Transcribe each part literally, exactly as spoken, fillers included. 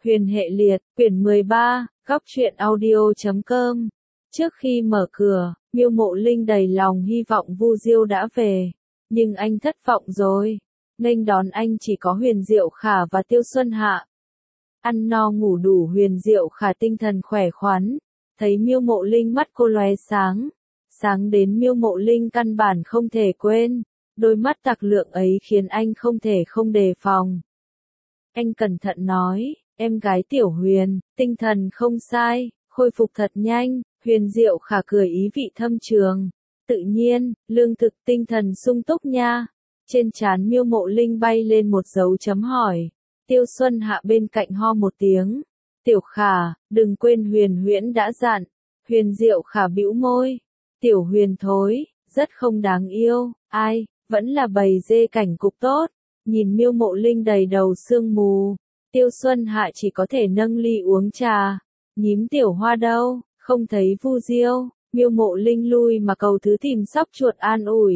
Huyền hệ liệt, quyển mười ba, góc truyện audio chấm com. Trước khi mở cửa, Miêu Mộ Linh đầy lòng hy vọng Vu Diêu đã về, nhưng anh thất vọng rồi. Nghênh đón anh chỉ có Huyền Diệu Khả và Tiêu Xuân Hạ. Ăn no ngủ đủ, Huyền Diệu Khả tinh thần khỏe khoắn, thấy Miêu Mộ Linh mắt cô lóe sáng, sáng đến Miêu Mộ Linh căn bản không thể quên, đôi mắt tặc lượng ấy khiến anh không thể không đề phòng. Anh cẩn thận nói, em gái Tiểu Huyền, tinh thần không sai, khôi phục thật nhanh. Huyền Diệu Khả cười ý vị thâm trường, tự nhiên, lương thực, tinh thần sung túc nha. Trên trán Miêu Mộ Linh bay lên một dấu chấm hỏi. Tiêu Xuân Hạ bên cạnh ho một tiếng. Tiểu Khả, đừng quên Huyền Huyễn đã dặn. Huyền Diệu Khả bĩu môi. Tiểu Huyền thối, rất không đáng yêu, ai, vẫn là bầy dê cảnh cục tốt. Nhìn Miêu Mộ Linh đầy đầu sương mù, Tiêu Xuân Hạ chỉ có thể nâng ly uống trà. Nhím Tiểu Hoa đâu, không thấy Vu Diêu. Miêu Mộ Linh lui mà cầu thứ tìm sóc chuột an ủi.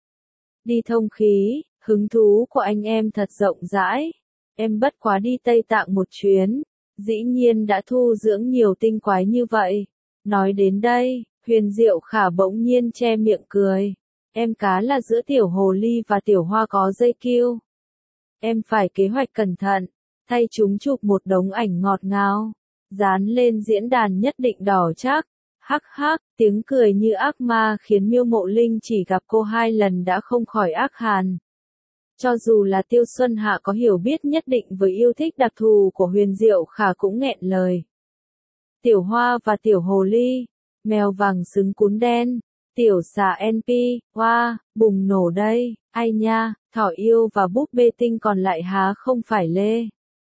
Đi thông khí, hứng thú của anh em thật rộng rãi. Em bất quá đi Tây Tạng một chuyến, dĩ nhiên đã thu dưỡng nhiều tinh quái như vậy. Nói đến đây, Huyền Diệu Khả bỗng nhiên che miệng cười. Em cá là giữa Tiểu Hồ Ly và Tiểu Hoa có dây kiêu. Em phải kế hoạch cẩn thận, thay chúng chụp một đống ảnh ngọt ngào, dán lên diễn đàn nhất định đỏ chắc. Hắc hắc, tiếng cười như ác ma khiến Miêu Mộ Linh chỉ gặp cô hai lần đã không khỏi ác hàn. Cho dù là Tiêu Xuân Hạ có hiểu biết nhất định với yêu thích đặc thù của Huyền Diệu Khả cũng nghẹn lời. Tiểu Hoa và Tiểu Hồ Ly, mèo vàng xứng cún đen, Tiểu Xà en pê, hoa, bùng nổ đây, ai nha, thỏ yêu và búp bê tinh còn lại há không phải lê.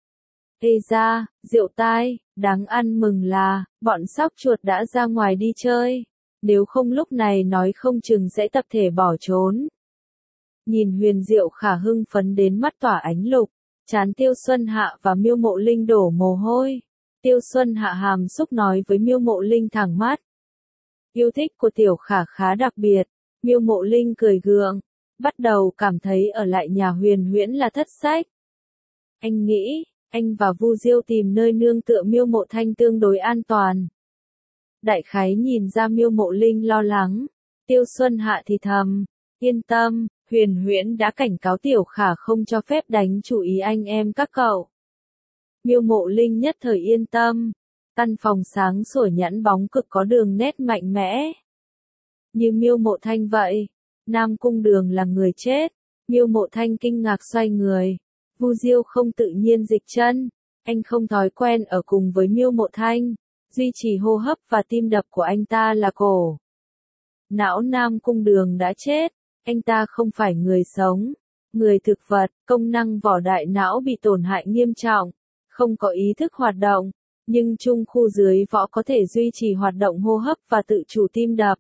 Ê ra, Diệu tai, đáng ăn mừng là, bọn sóc chuột đã ra ngoài đi chơi, nếu không lúc này nói không chừng sẽ tập thể bỏ trốn. Nhìn Huyền Diệu Khả hưng phấn đến mắt tỏa ánh lục, trán Tiêu Xuân Hạ và Miêu Mộ Linh đổ mồ hôi. Tiêu Xuân Hạ hàm xúc nói với Miêu Mộ Linh thẳng mắt. Yêu thích của Tiểu Khả khá đặc biệt. Miêu Mộ Linh cười gượng, bắt đầu cảm thấy ở lại nhà Huyền Huyễn là thất sách. Anh nghĩ, anh và Vu Diêu tìm nơi nương tựa Miêu Mộ Thanh tương đối an toàn. Đại khái nhìn ra Miêu Mộ Linh lo lắng, Tiêu Xuân Hạ thì thầm, yên tâm, Huyền Huyễn đã cảnh cáo Tiểu Khả không cho phép đánh chủ ý anh em các cậu. Miêu Mộ Linh nhất thời yên tâm, căn phòng sáng sủa nhẵn bóng cực có đường nét mạnh mẽ. Như Miêu Mộ Thanh vậy, Nam Cung Đường là người chết. Miêu Mộ Thanh kinh ngạc xoay người. Vu Diêu không tự nhiên dịch chân, anh không thói quen ở cùng với Miêu Mộ Thanh, duy trì hô hấp và tim đập của anh ta là cổ. Não Nam Cung Đường đã chết, anh ta không phải người sống, người thực vật, công năng vỏ đại não bị tổn hại nghiêm trọng, không có ý thức hoạt động, nhưng trung khu dưới võ có thể duy trì hoạt động hô hấp và tự chủ tim đập.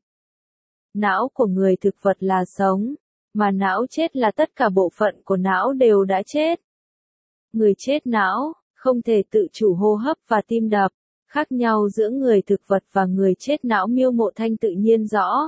Não của người thực vật là sống, mà não chết là tất cả bộ phận của não đều đã chết. Người chết não, không thể tự chủ hô hấp và tim đập, khác nhau giữa người thực vật và người chết não Miêu Mộ Thanh tự nhiên rõ.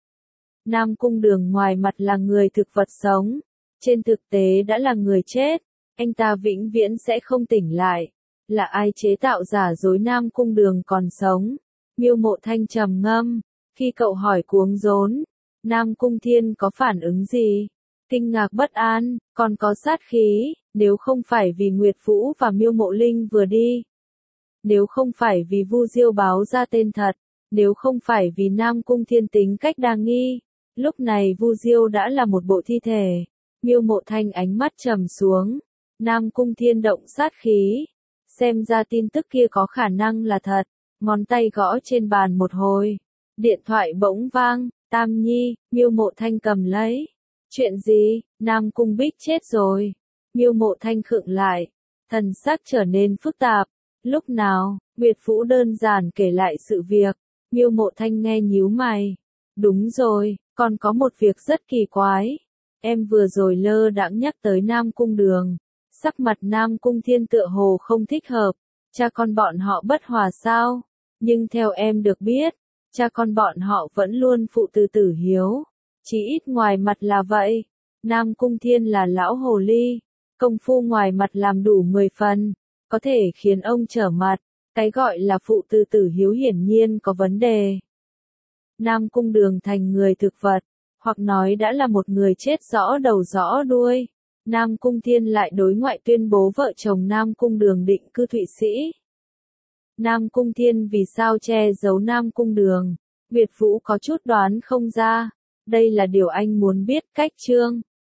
Nam Cung Đường ngoài mặt là người thực vật sống, trên thực tế đã là người chết, anh ta vĩnh viễn sẽ không tỉnh lại. Là ai chế tạo giả dối Nam Cung Đường còn sống? Miêu Mộ Thanh trầm ngâm, khi cậu hỏi cuống rốn, Nam Cung Thiên có phản ứng gì? Kinh ngạc bất an, còn có sát khí, nếu không phải vì Nguyệt Vũ và Miêu Mộ Linh vừa đi. Nếu không phải vì Vu Diêu báo ra tên thật, nếu không phải vì Nam Cung Thiên tính cách đa nghi, lúc này Vu Diêu đã là một bộ thi thể. Miêu Mộ Thanh ánh mắt trầm xuống, Nam Cung Thiên động sát khí, xem ra tin tức kia có khả năng là thật, ngón tay gõ trên bàn một hồi. Điện thoại bỗng vang, Tam Nhi, Miêu Mộ Thanh cầm lấy. Chuyện gì, Nam Cung Bích chết rồi. Miêu Mộ Thanh khựng lại, thần sắc trở nên phức tạp. Lúc nào, Nguyệt Vũ đơn giản kể lại sự việc. Miêu Mộ Thanh nghe nhíu mày. Đúng rồi, còn có một việc rất kỳ quái. Em vừa rồi lơ đãng nhắc tới Nam Cung Đường. Sắc mặt Nam Cung Thiên tựa hồ không thích hợp. Cha con bọn họ bất hòa sao? Nhưng theo em được biết, cha con bọn họ vẫn luôn phụ từ tử hiếu. Chỉ ít ngoài mặt là vậy. Nam Cung Thiên là lão hồ ly, công phu ngoài mặt làm đủ mười phần, có thể khiến ông trở mặt. Cái gọi là phụ từ tử hiếu hiển nhiên có vấn đề. Nam Cung Đường thành người thực vật, hoặc nói đã là một người chết rõ đầu rõ đuôi. Nam Cung Thiên lại đối ngoại tuyên bố vợ chồng Nam Cung Đường định cư Thụy Sĩ. Nam Cung Thiên vì sao che giấu Nam Cung Đường? Việt Vũ có chút đoán không ra. Đây là điều anh muốn biết. Cách chương